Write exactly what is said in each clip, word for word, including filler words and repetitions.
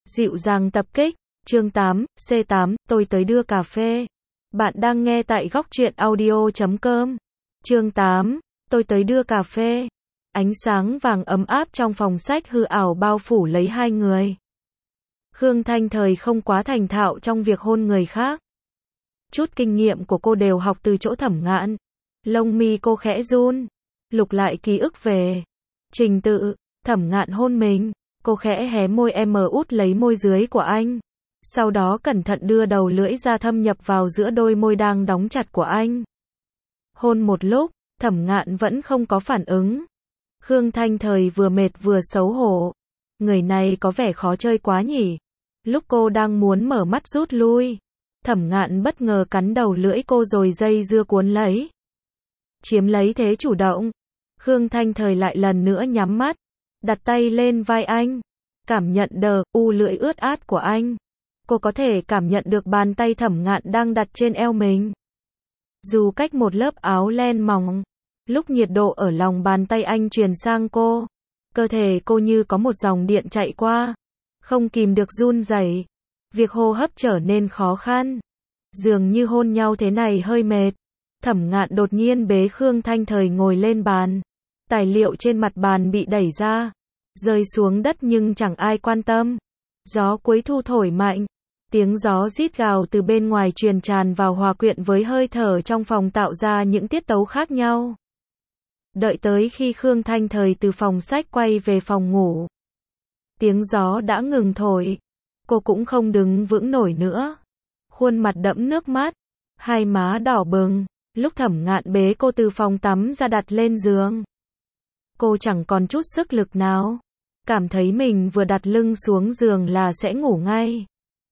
Dịu dàng tập kích, chương tám, C tám, tôi tới đưa cà phê. Bạn đang nghe tại góc truyện audio chấm com. Chương tám, tôi tới đưa cà phê. Ánh sáng vàng ấm áp trong phòng sách hư ảo bao phủ lấy hai người. Khương Thanh Thời không quá thành thạo trong việc hôn người khác. Chút kinh nghiệm của cô đều học từ chỗ Thẩm Ngạn. Lông mi cô khẽ run, lục lại ký ức về trình tự. Thẩm Ngạn hôn mình, cô khẽ hé môi em út lấy môi dưới của anh. Sau đó cẩn thận đưa đầu lưỡi ra thâm nhập vào giữa đôi môi đang đóng chặt của anh. Hôn một lúc, Thẩm Ngạn vẫn không có phản ứng. Khương Thanh Thời vừa mệt vừa xấu hổ. Người này có vẻ khó chơi quá nhỉ. Lúc cô đang muốn mở mắt rút lui, Thẩm Ngạn bất ngờ cắn đầu lưỡi cô rồi dây dưa cuốn lấy. Chiếm lấy thế chủ động. Khương Thanh Thời lại lần nữa nhắm mắt, đặt tay lên vai anh, cảm nhận đờ, u lưỡi ướt át của anh. Cô có thể cảm nhận được bàn tay Thẩm Ngạn đang đặt trên eo mình. Dù cách một lớp áo len mỏng, lúc nhiệt độ ở lòng bàn tay anh truyền sang cô, cơ thể cô như có một dòng điện chạy qua, không kìm được run rẩy. Việc hô hấp trở nên khó khăn. Dường như hôn nhau thế này hơi mệt. Thẩm Ngạn đột nhiên bế Khương Thanh Thời ngồi lên bàn. Tài liệu trên mặt bàn bị đẩy ra, rơi xuống đất nhưng chẳng ai quan tâm. Gió cuối thu thổi mạnh, tiếng gió rít gào từ bên ngoài truyền tràn vào hòa quyện với hơi thở trong phòng tạo ra những tiết tấu khác nhau. Đợi tới khi Khương Thanh Thời từ phòng sách quay về phòng ngủ, tiếng gió đã ngừng thổi. Cô cũng không đứng vững nổi nữa. Khuôn mặt đẫm nước mắt, hai má đỏ bừng. Lúc Thẩm Ngạn bế cô từ phòng tắm ra đặt lên giường, cô chẳng còn chút sức lực nào. Cảm thấy mình vừa đặt lưng xuống giường là sẽ ngủ ngay.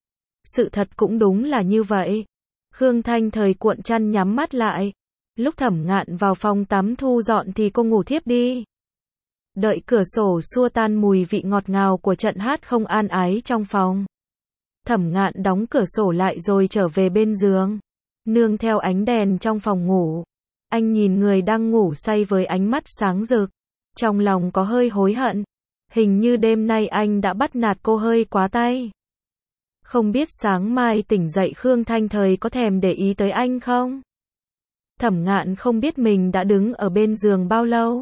Sự thật cũng đúng là như vậy. Khương Thanh Thời cuộn chăn nhắm mắt lại. Lúc Thẩm Ngạn vào phòng tắm thu dọn thì cô ngủ thiếp đi. Đợi cửa sổ xua tan mùi vị ngọt ngào của trận hát không an ái trong phòng, Thẩm Ngạn đóng cửa sổ lại rồi trở về bên giường. Nương theo ánh đèn trong phòng ngủ, anh nhìn người đang ngủ say với ánh mắt sáng rực. Trong lòng có hơi hối hận. Hình như đêm nay anh đã bắt nạt cô hơi quá tay. Không biết sáng mai tỉnh dậy Khương Thanh Thời có thèm để ý tới anh không? Thẩm Ngạn không biết mình đã đứng ở bên giường bao lâu.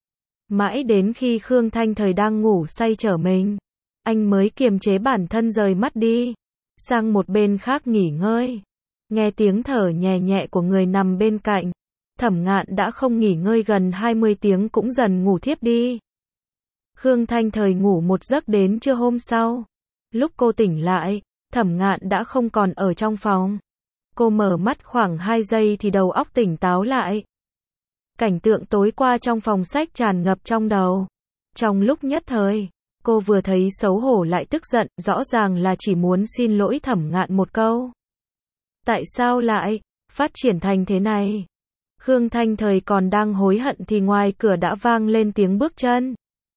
Mãi đến khi Khương Thanh Thời đang ngủ say trở mình, anh mới kiềm chế bản thân rời mắt đi, sang một bên khác nghỉ ngơi. Nghe tiếng thở nhẹ nhẹ của người nằm bên cạnh, Thẩm Ngạn đã không nghỉ ngơi gần hai mươi tiếng cũng dần ngủ thiếp đi. Khương Thanh Thời ngủ một giấc đến trưa hôm sau. Lúc cô tỉnh lại, Thẩm Ngạn đã không còn ở trong phòng. Cô mở mắt khoảng hai giây thì đầu óc tỉnh táo lại. Cảnh tượng tối qua trong phòng sách tràn ngập trong đầu. Trong lúc nhất thời, cô vừa thấy xấu hổ lại tức giận, rõ ràng là chỉ muốn xin lỗi Thẩm Ngạn một câu. Tại sao lại phát triển thành thế này? Khương Thanh Thời còn đang hối hận thì ngoài cửa đã vang lên tiếng bước chân.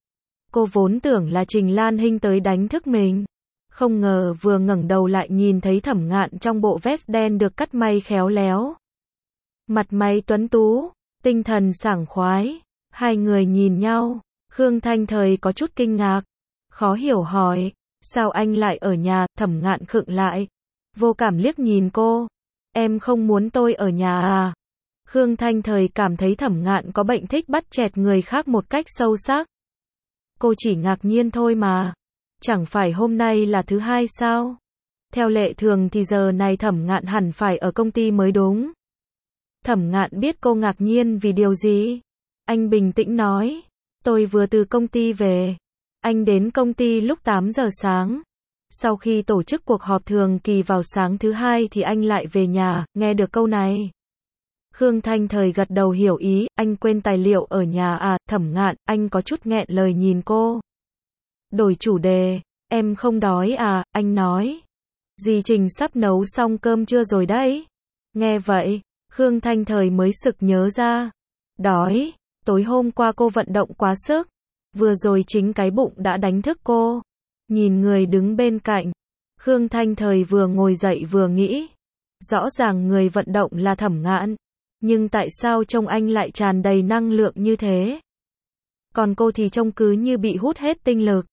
Cô vốn tưởng là Trình Lan Hinh tới đánh thức mình. Không ngờ vừa ngẩng đầu lại nhìn thấy Thẩm Ngạn trong bộ vest đen được cắt may khéo léo. Mặt mày tuấn tú, tinh thần sảng khoái. Hai người nhìn nhau. Khương Thanh Thời có chút kinh ngạc, khó hiểu hỏi, sao anh lại ở nhà? Thẩm Ngạn khựng lại, vô cảm liếc nhìn cô. Em không muốn tôi ở nhà à? Khương Thanh Thời cảm thấy Thẩm Ngạn có bệnh thích bắt chẹt người khác một cách sâu sắc. Cô chỉ ngạc nhiên thôi mà. Chẳng phải hôm nay là thứ hai sao? Theo lệ thường thì giờ này Thẩm Ngạn hẳn phải ở công ty mới đúng. Thẩm Ngạn biết cô ngạc nhiên vì điều gì. Anh bình tĩnh nói, tôi vừa từ công ty về. Anh đến công ty lúc tám giờ sáng. Sau khi tổ chức cuộc họp thường kỳ vào sáng thứ hai thì anh lại về nhà. Nghe được câu này, Khương Thanh Thời gật đầu hiểu ý. Anh quên tài liệu ở nhà à? Thẩm Ngạn, anh có chút nghẹn lời nhìn cô. Đổi chủ đề, em không đói à? Anh nói, dì Trình sắp nấu xong cơm trưa rồi đấy. Nghe vậy, Khương Thanh Thời mới sực nhớ ra. Đói, tối hôm qua cô vận động quá sức. Vừa rồi chính cái bụng đã đánh thức cô. Nhìn người đứng bên cạnh, Khương Thanh Thời vừa ngồi dậy vừa nghĩ. Rõ ràng người vận động là Thẩm Ngạn, nhưng tại sao trông anh lại tràn đầy năng lượng như thế? Còn cô thì trông cứ như bị hút hết tinh lực.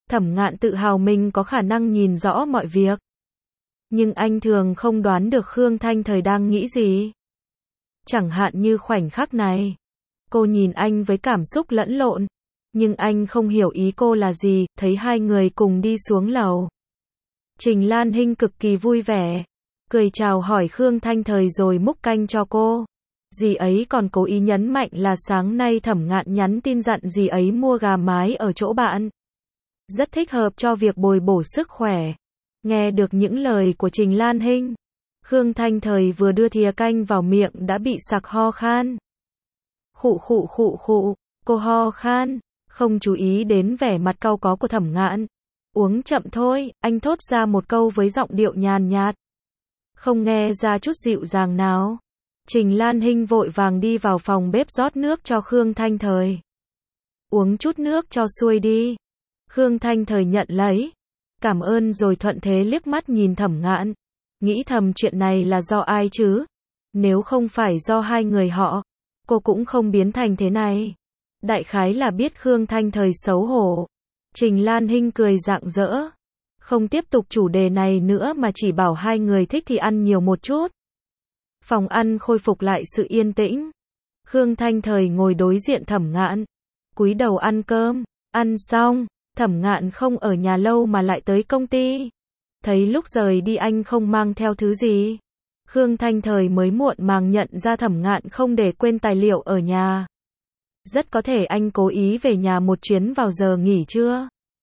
Thẩm Ngạn tự hào mình có khả năng nhìn rõ mọi việc. Nhưng anh thường không đoán được Khương Thanh Thời đang nghĩ gì. Chẳng hạn như khoảnh khắc này. Cô nhìn anh với cảm xúc lẫn lộn. Nhưng anh không hiểu ý cô là gì, thấy hai người cùng đi xuống lầu. Trình Lan Hinh cực kỳ vui vẻ. Cười chào hỏi Khương Thanh Thời rồi múc canh cho cô. Dì ấy còn cố ý nhấn mạnh là sáng nay Thẩm Ngạn nhắn tin dặn dì ấy mua gà mái ở chỗ bạn. Rất thích hợp cho việc bồi bổ sức khỏe. Nghe được những lời của Trình Lan Hinh, Khương Thanh Thời vừa đưa thìa canh vào miệng đã bị sặc ho khan. Khụ khụ khụ khụ, cô ho khan, không chú ý đến vẻ mặt cau có của Thẩm Ngạn. Uống chậm thôi, anh thốt ra một câu với giọng điệu nhàn nhạt. Không nghe ra chút dịu dàng nào. Trình Lan Hinh vội vàng đi vào phòng bếp rót nước cho Khương Thanh Thời. Uống chút nước cho xuôi đi. Khương Thanh Thời nhận lấy. Cảm ơn rồi thuận thế liếc mắt nhìn Thẩm Ngạn. Nghĩ thầm chuyện này là do ai chứ? Nếu không phải do hai người họ, cô cũng không biến thành thế này. Đại khái là biết Khương Thanh Thời xấu hổ. Trình Lan Hinh cười rạng rỡ. Không tiếp tục chủ đề này nữa mà chỉ bảo hai người thích thì ăn nhiều một chút. Phòng ăn khôi phục lại sự yên tĩnh. Khương Thanh Thời ngồi đối diện Thẩm Ngạn. Cúi đầu ăn cơm. Ăn xong, Thẩm Ngạn không ở nhà lâu mà lại tới công ty. Thấy lúc rời đi anh không mang theo thứ gì. Khương Thanh Thời mới muộn màng nhận ra Thẩm Ngạn không để quên tài liệu ở nhà. Rất có thể anh cố ý về nhà một chuyến vào giờ nghỉ trưa.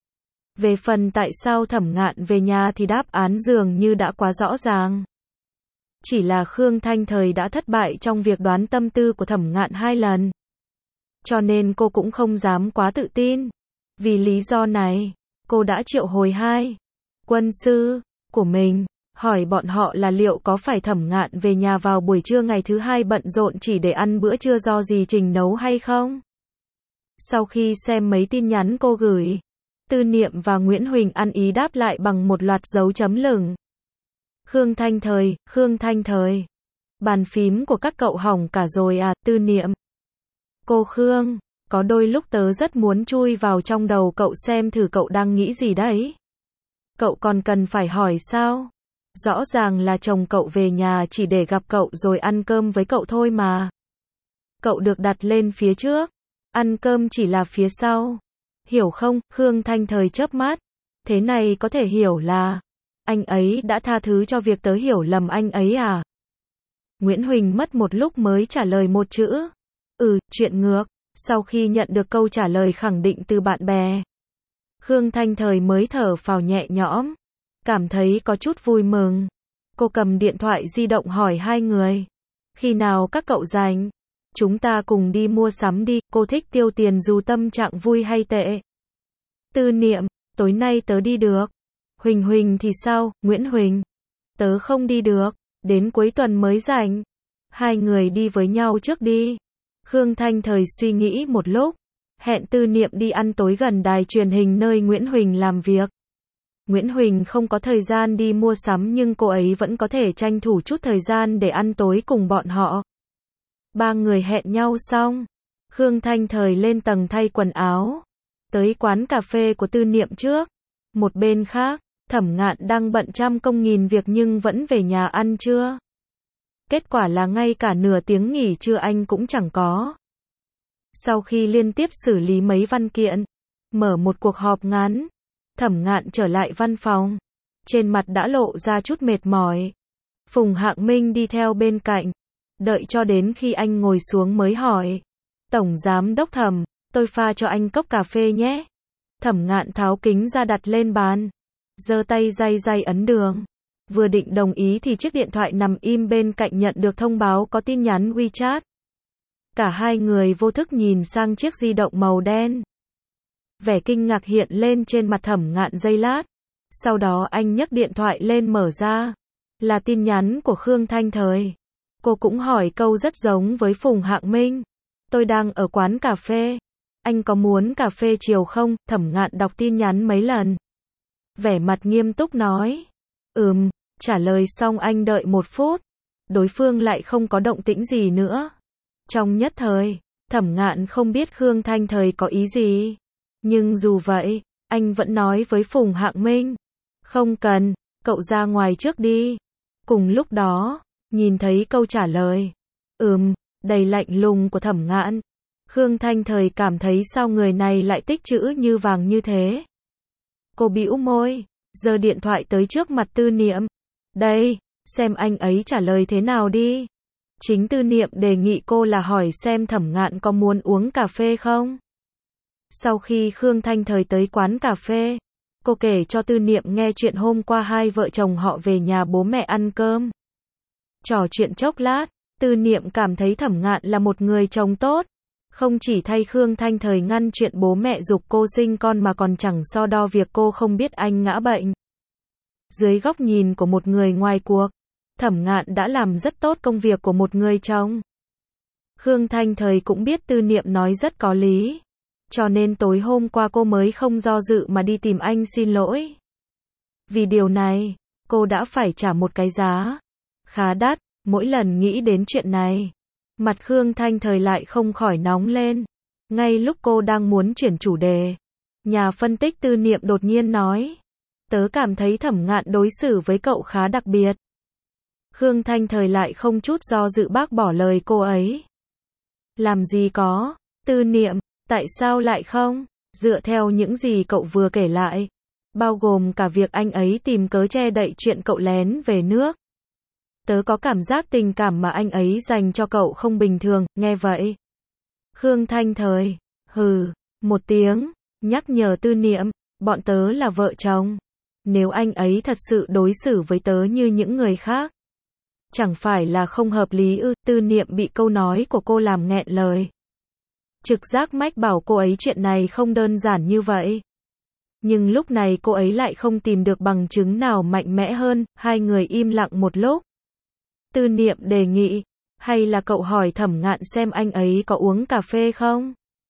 Về phần tại sao Thẩm Ngạn về nhà thì đáp án dường như đã quá rõ ràng. Chỉ là Khương Thanh Thời đã thất bại trong việc đoán tâm tư của Thẩm Ngạn hai lần. Cho nên cô cũng không dám quá tự tin. Vì lý do này, cô đã triệu hồi hai quân sư của mình, hỏi bọn họ là liệu có phải Thẩm Ngạn về nhà vào buổi trưa ngày thứ hai bận rộn chỉ để ăn bữa trưa do dì Trình nấu hay không. Sau khi xem mấy tin nhắn cô gửi, Tư Niệm và Nguyễn Huỳnh ăn ý đáp lại bằng một loạt dấu chấm lửng. Khương Thanh Thời, Khương Thanh Thời. Bàn phím của các cậu hỏng cả rồi à, Tư Niệm. Cô Khương, có đôi lúc tớ rất muốn chui vào trong đầu cậu xem thử cậu đang nghĩ gì đấy. Cậu còn cần phải hỏi sao? Rõ ràng là chồng cậu về nhà chỉ để gặp cậu rồi ăn cơm với cậu thôi mà. Cậu được đặt lên phía trước, ăn cơm chỉ là phía sau. Hiểu không? Khương Thanh Thời chớp mắt. Thế này có thể hiểu là anh ấy đã tha thứ cho việc tớ hiểu lầm anh ấy à? Nguyễn Huỳnh mất một lúc mới trả lời một chữ. Ừ, chuyện ngược. Sau khi nhận được câu trả lời khẳng định từ bạn bè, Khương Thanh Thời mới thở phào nhẹ nhõm. Cảm thấy có chút vui mừng. Cô cầm điện thoại di động hỏi hai người. Khi nào các cậu rảnh? Chúng ta cùng đi mua sắm đi, cô thích tiêu tiền dù tâm trạng vui hay tệ. Tư Niệm, tối nay tớ đi được. Huỳnh Huỳnh thì sao? Nguyễn Huỳnh, tớ không đi được, đến cuối tuần mới rảnh. Hai người đi với nhau trước đi. Khương Thanh Thời suy nghĩ một lúc, hẹn Tư Niệm đi ăn tối gần đài truyền hình nơi Nguyễn Huỳnh làm việc. Nguyễn Huỳnh không có thời gian đi mua sắm nhưng cô ấy vẫn có thể tranh thủ chút thời gian để ăn tối cùng bọn họ. Ba người hẹn nhau xong, Khương Thanh Thời lên tầng thay quần áo, tới quán cà phê của Tư Niệm trước. Một bên khác, Thẩm Ngạn đang bận trăm công nghìn việc nhưng vẫn về nhà ăn trưa. Kết quả là ngay cả nửa tiếng nghỉ trưa anh cũng chẳng có. Sau khi liên tiếp xử lý mấy văn kiện, mở một cuộc họp ngắn, Thẩm Ngạn trở lại văn phòng. Trên mặt đã lộ ra chút mệt mỏi. Phùng Hạng Minh đi theo bên cạnh. Đợi cho đến khi anh ngồi xuống mới hỏi. Tổng Giám Đốc Thẩm, tôi pha cho anh cốc cà phê nhé. Thẩm Ngạn tháo kính ra đặt lên bàn. Giơ tay day day ấn đường. Vừa định đồng ý thì chiếc điện thoại nằm im bên cạnh nhận được thông báo có tin nhắn WeChat. Cả hai người vô thức nhìn sang chiếc di động màu đen. Vẻ kinh ngạc hiện lên trên mặt Thẩm Ngạn giây lát. Sau đó anh nhấc điện thoại lên mở ra. Là tin nhắn của Khương Thanh Thời. Cô cũng hỏi câu rất giống với Phùng Hạng Minh. Tôi đang ở quán cà phê. Anh có muốn cà phê chiều không? Thẩm Ngạn đọc tin nhắn mấy lần. Vẻ mặt nghiêm túc nói. Ừm, trả lời xong anh đợi một phút. Đối phương lại không có động tĩnh gì nữa. Trong nhất thời, Thẩm Ngạn không biết Khương Thanh Thời có ý gì. Nhưng dù vậy, Anh vẫn nói với Phùng Hạng Minh. Không cần, cậu ra ngoài trước đi. Cùng lúc đó, nhìn thấy câu trả lời. Ừm, đầy lạnh lùng của Thẩm Ngạn. Khương Thanh Thời cảm thấy sao người này lại tích trữ như vàng như thế. Cô bĩu môi, giơ điện thoại tới trước mặt Tư Niệm. Đây, xem anh ấy trả lời thế nào đi. Chính Tư Niệm đề nghị cô là hỏi xem Thẩm Ngạn có muốn uống cà phê không. Sau khi Khương Thanh Thời tới quán cà phê, cô kể cho Tư Niệm nghe chuyện hôm qua hai vợ chồng họ về nhà bố mẹ ăn cơm. Trò chuyện chốc lát, Tư Niệm cảm thấy Thẩm Ngạn là một người chồng tốt. Không chỉ thay Khương Thanh Thời ngăn chuyện bố mẹ giục cô sinh con mà còn chẳng so đo việc cô không biết anh ngã bệnh. Dưới góc nhìn của một người ngoài cuộc, Thẩm Ngạn đã làm rất tốt công việc của một người chồng. Khương Thanh Thời cũng biết Tư Niệm nói rất có lý. Cho nên tối hôm qua cô mới không do dự mà đi tìm anh xin lỗi. Vì điều này, cô đã phải trả một cái giá khá đắt. Mỗi lần nghĩ đến chuyện này, mặt Khương Thanh Thời lại không khỏi nóng lên. Ngay lúc cô đang muốn chuyển chủ đề, nhà phân tích Tư Niệm đột nhiên nói. Tớ cảm thấy Thẩm Ngạn đối xử với cậu khá đặc biệt. Khương Thanh Thời lại không chút do dự bác bỏ lời cô ấy. Làm gì có, Tư Niệm, tại sao lại không? Dựa theo những gì cậu vừa kể lại, bao gồm cả việc anh ấy tìm cớ che đậy chuyện cậu lén về nước. Tớ có cảm giác tình cảm mà anh ấy dành cho cậu không bình thường, nghe vậy. Khương Thanh Thời, hừ, một tiếng, nhắc nhở Tư Niệm, bọn tớ là vợ chồng. Nếu anh ấy thật sự đối xử với tớ như những người khác, chẳng phải là không hợp lý ư? Tư Niệm bị câu nói của cô làm nghẹn lời. Trực giác mách bảo cô ấy chuyện này không đơn giản như vậy. Nhưng lúc này cô ấy lại không tìm được bằng chứng nào mạnh mẽ hơn. Hai người im lặng một lúc. Tư Niệm đề nghị, hay là cậu hỏi Thẩm Ngạn xem anh ấy có uống cà phê không?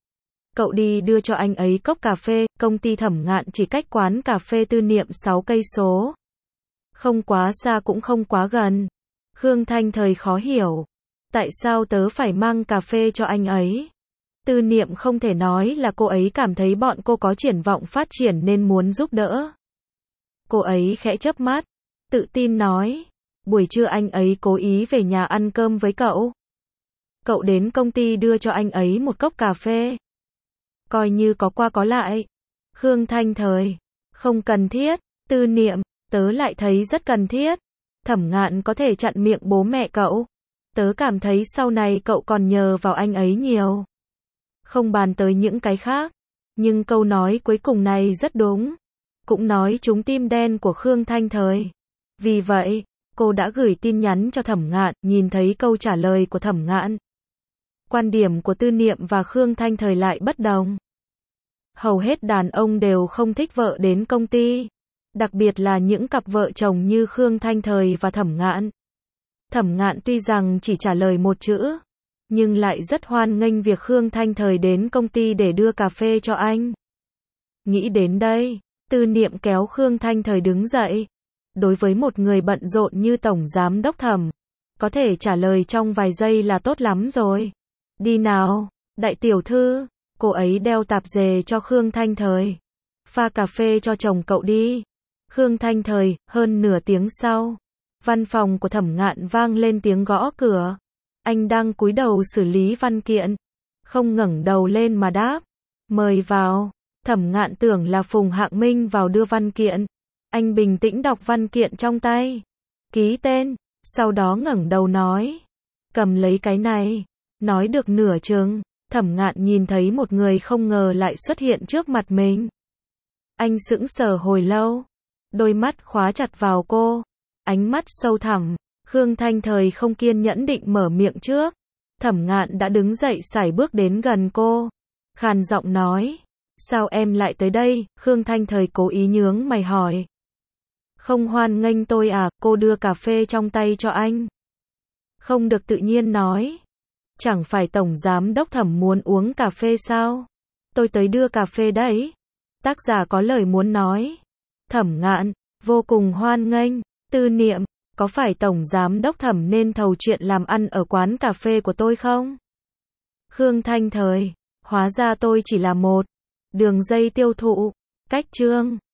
Cậu đi đưa cho anh ấy cốc cà phê. Công ty Thẩm Ngạn chỉ cách quán cà phê Tư Niệm sáu cây số. Không quá xa cũng không quá gần. Khương Thanh Thời khó hiểu. Tại sao tớ phải mang cà phê cho anh ấy? Tư Niệm không thể nói là cô ấy cảm thấy bọn cô có triển vọng phát triển nên muốn giúp đỡ. Cô ấy khẽ chớp mắt, tự tin nói. Buổi trưa anh ấy cố ý về nhà ăn cơm với cậu. Cậu đến công ty đưa cho anh ấy một cốc cà phê. Coi như có qua có lại. Khương Thanh Thời, không cần thiết. Tư Niệm, tớ lại thấy rất cần thiết. Thẩm Ngạn có thể chặn miệng bố mẹ cậu. Tớ cảm thấy sau này cậu còn nhờ vào anh ấy nhiều. Không bàn tới những cái khác. Nhưng câu nói cuối cùng này rất đúng. Cũng nói trúng tim đen của Khương Thanh Thời. Vì vậy, cô đã gửi tin nhắn cho Thẩm Ngạn, nhìn thấy câu trả lời của Thẩm Ngạn. Quan điểm của Tư Niệm và Khương Thanh Thời lại bất đồng. Hầu hết đàn ông đều không thích vợ đến công ty. Đặc biệt là những cặp vợ chồng như Khương Thanh Thời và Thẩm Ngạn. Thẩm Ngạn tuy rằng chỉ trả lời một chữ, nhưng lại rất hoan nghênh việc Khương Thanh Thời đến công ty để đưa cà phê cho anh. Nghĩ đến đây, Tư Niệm kéo Khương Thanh Thời đứng dậy. Đối với một người bận rộn như Tổng Giám Đốc Thẩm, có thể trả lời trong vài giây là tốt lắm rồi. Đi nào, đại tiểu thư. Cô ấy đeo tạp dề cho Khương Thanh Thời. Pha cà phê cho chồng cậu đi. Khương Thanh Thời, hơn nửa tiếng sau, văn phòng của Thẩm Ngạn vang lên tiếng gõ cửa. Anh đang cúi đầu xử lý văn kiện, không ngẩng đầu lên mà đáp. Mời vào. Thẩm Ngạn tưởng là Phùng Hạng Minh vào đưa văn kiện. Anh bình tĩnh đọc văn kiện trong tay, ký tên, sau đó ngẩng đầu nói. Cầm lấy cái này. Nói được nửa chừng, Thẩm Ngạn nhìn thấy một người không ngờ lại xuất hiện trước mặt mình. Anh sững sờ hồi lâu, đôi mắt khóa chặt vào cô, ánh mắt sâu thẳm. Khương Thanh Thời không kiên nhẫn định mở miệng trước. Thẩm Ngạn đã đứng dậy sải bước đến gần cô, khàn giọng nói. Sao em lại tới đây? Khương Thanh Thời cố ý nhướng mày hỏi. Không hoan nghênh tôi à? Cô đưa cà phê trong tay cho anh. Không được tự nhiên nói. Chẳng phải Tổng Giám Đốc Thẩm muốn uống cà phê sao? Tôi tới đưa cà phê đấy. Tác giả có lời muốn nói. Thẩm Ngạn, vô cùng hoan nghênh. Tư Niệm, có phải Tổng Giám Đốc Thẩm nên thầu chuyện làm ăn ở quán cà phê của tôi không? Khương Thanh Thời, hóa ra tôi chỉ là một đường dây tiêu thụ. Cách chương